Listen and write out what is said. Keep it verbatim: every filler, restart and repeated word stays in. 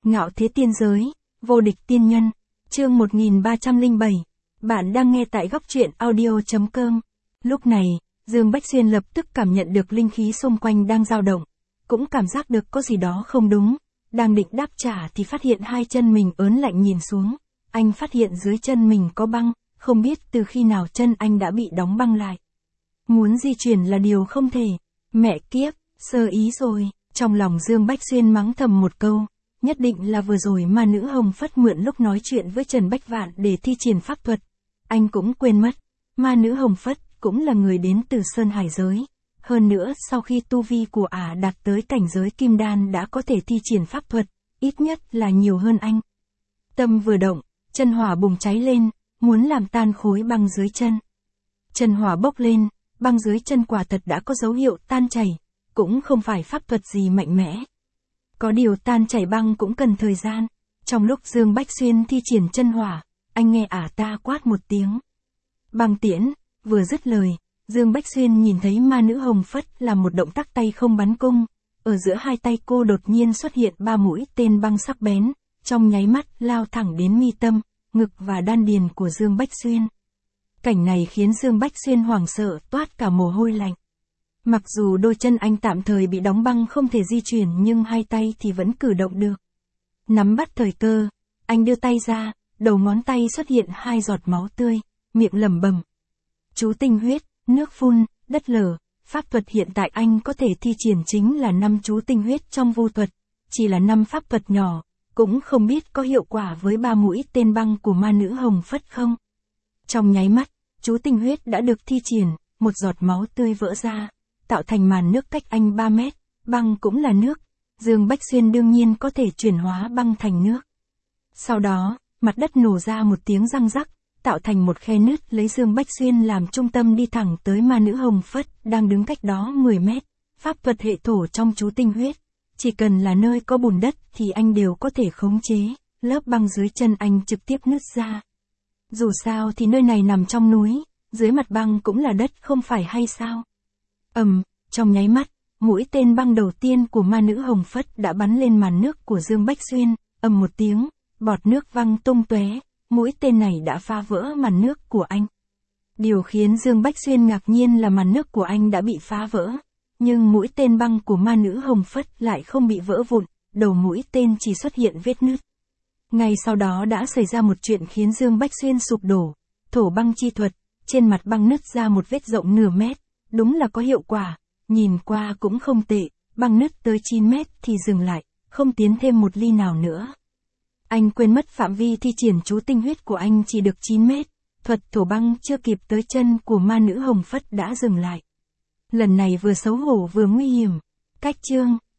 Ngạo thế tiên giới, vô địch tiên nhân, chương một nghìn ba trăm lẻ bảy. Bạn đang nghe tại góc truyện audio.com. Lúc này, Dương Bách Xuyên lập tức cảm nhận được linh khí xung quanh đang dao động, cũng cảm giác được có gì đó không đúng. Đang định đáp trả thì phát hiện hai chân mình ớn lạnh, nhìn xuống. Anh phát hiện dưới chân mình có băng, không biết từ khi nào chân anh đã bị đóng băng lại. Muốn di chuyển là điều không thể. Mẹ kiếp, sơ ý rồi. Trong lòng Dương Bách Xuyên mắng thầm một câu. Nhất định là vừa rồi ma nữ Hồng Phất mượn lúc nói chuyện với Trần Bách Vạn để thi triển pháp thuật. Anh cũng quên mất, ma nữ Hồng Phất cũng là người đến từ Sơn Hải giới. Hơn nữa sau khi tu vi của ả đạt tới cảnh giới kim đan đã có thể thi triển pháp thuật, ít nhất là nhiều hơn anh. Tâm vừa động, chân hỏa bùng cháy lên, muốn làm tan khối băng dưới chân. Chân hỏa bốc lên, băng dưới chân quả thật đã có dấu hiệu tan chảy, cũng không phải pháp thuật gì mạnh mẽ. Có điều tan chảy băng cũng cần thời gian. Trong lúc Dương Bách Xuyên thi triển chân hỏa, anh nghe ả ta quát một tiếng. Băng tiễn, vừa dứt lời, Dương Bách Xuyên nhìn thấy ma nữ Hồng Phất làm một động tác tay không bắn cung. Ở giữa hai tay cô đột nhiên xuất hiện ba mũi tên băng sắc bén, trong nháy mắt lao thẳng đến mi tâm, ngực và đan điền của Dương Bách Xuyên. Cảnh này khiến Dương Bách Xuyên hoảng sợ toát cả mồ hôi lạnh. Mặc dù đôi chân anh tạm thời bị đóng băng không thể di chuyển nhưng hai tay thì vẫn cử động được. Nắm bắt thời cơ, anh đưa tay ra, đầu ngón tay xuất hiện hai giọt máu tươi, miệng lẩm bẩm. Chú tinh huyết, nước phun, đất lở, pháp thuật hiện tại anh có thể thi triển chính là năm chú tinh huyết trong vu thuật, chỉ là năm pháp thuật nhỏ, cũng không biết có hiệu quả với ba mũi tên băng của ma nữ Hồng Phất không. Trong nháy mắt, chú tinh huyết đã được thi triển, một giọt máu tươi vỡ ra, tạo thành màn nước cách anh ba mét, băng cũng là nước, Dương Bách Xuyên đương nhiên có thể chuyển hóa băng thành nước. Sau đó, mặt đất nổ ra một tiếng răng rắc, tạo thành một khe nứt lấy Dương Bách Xuyên làm trung tâm đi thẳng tới ma nữ Hồng Phất, đang đứng cách đó mười mét, pháp thuật hệ thổ trong chú tinh huyết. Chỉ cần là nơi có bùn đất thì anh đều có thể khống chế, lớp băng dưới chân anh trực tiếp nứt ra. Dù sao thì nơi này nằm trong núi, dưới mặt băng cũng là đất không phải hay sao? Ầm, um, trong nháy mắt, mũi tên băng đầu tiên của ma nữ Hồng Phất đã bắn lên màn nước của Dương Bách Xuyên, ầm một tiếng, bọt nước văng tung tóe, mũi tên này đã phá vỡ màn nước của anh. Điều khiến Dương Bách Xuyên ngạc nhiên là màn nước của anh đã bị phá vỡ, nhưng mũi tên băng của ma nữ Hồng Phất lại không bị vỡ vụn, đầu mũi tên chỉ xuất hiện vết nứt. Ngay sau đó đã xảy ra một chuyện khiến Dương Bách Xuyên sụp đổ, thổ băng chi thuật, trên mặt băng nứt ra một vết rộng nửa mét. Đúng là có hiệu quả, nhìn qua cũng không tệ, băng nứt tới chín mét thì dừng lại, không tiến thêm một ly nào nữa. Anh quên mất phạm vi thi triển chú tinh huyết của anh chỉ được chín mét, thuật thổ băng chưa kịp tới chân của ma nữ Hồng Phất đã dừng lại. Lần này vừa xấu hổ vừa nguy hiểm. Cách chương